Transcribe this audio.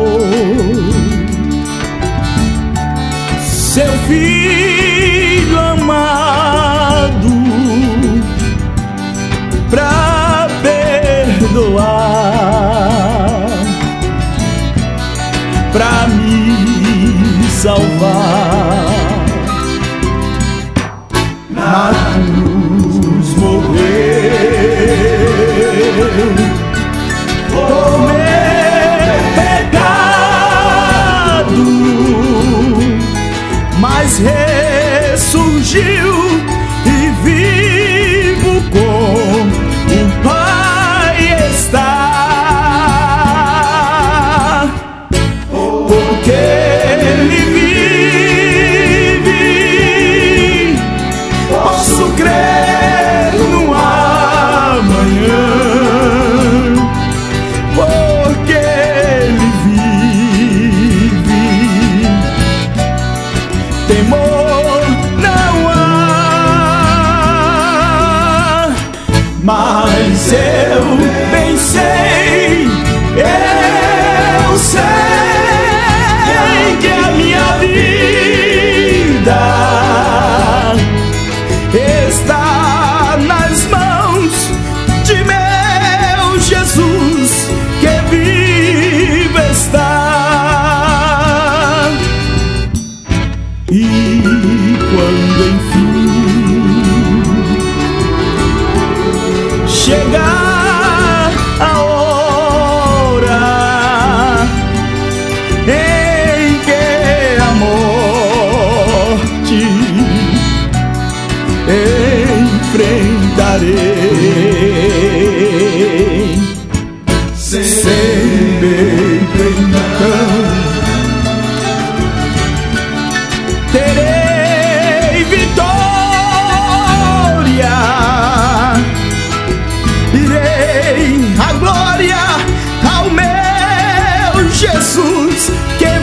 seu filho amado pra perdoar, pra me salvar. Na cruz morreu por meu pecado, mas ressurgiu e vivo com o Pai está. Porque Ele vive, posso crer no amanhã. Porque Ele vive, temor não há. Mas eu bem sei, eu sei que a minha vida está nas mãos de meu Jesus, que vivo está. E quando enfim chegar a hora em que a morte enfrentarei, sempre então terei vitória, irei a glória ao meu Jesus, que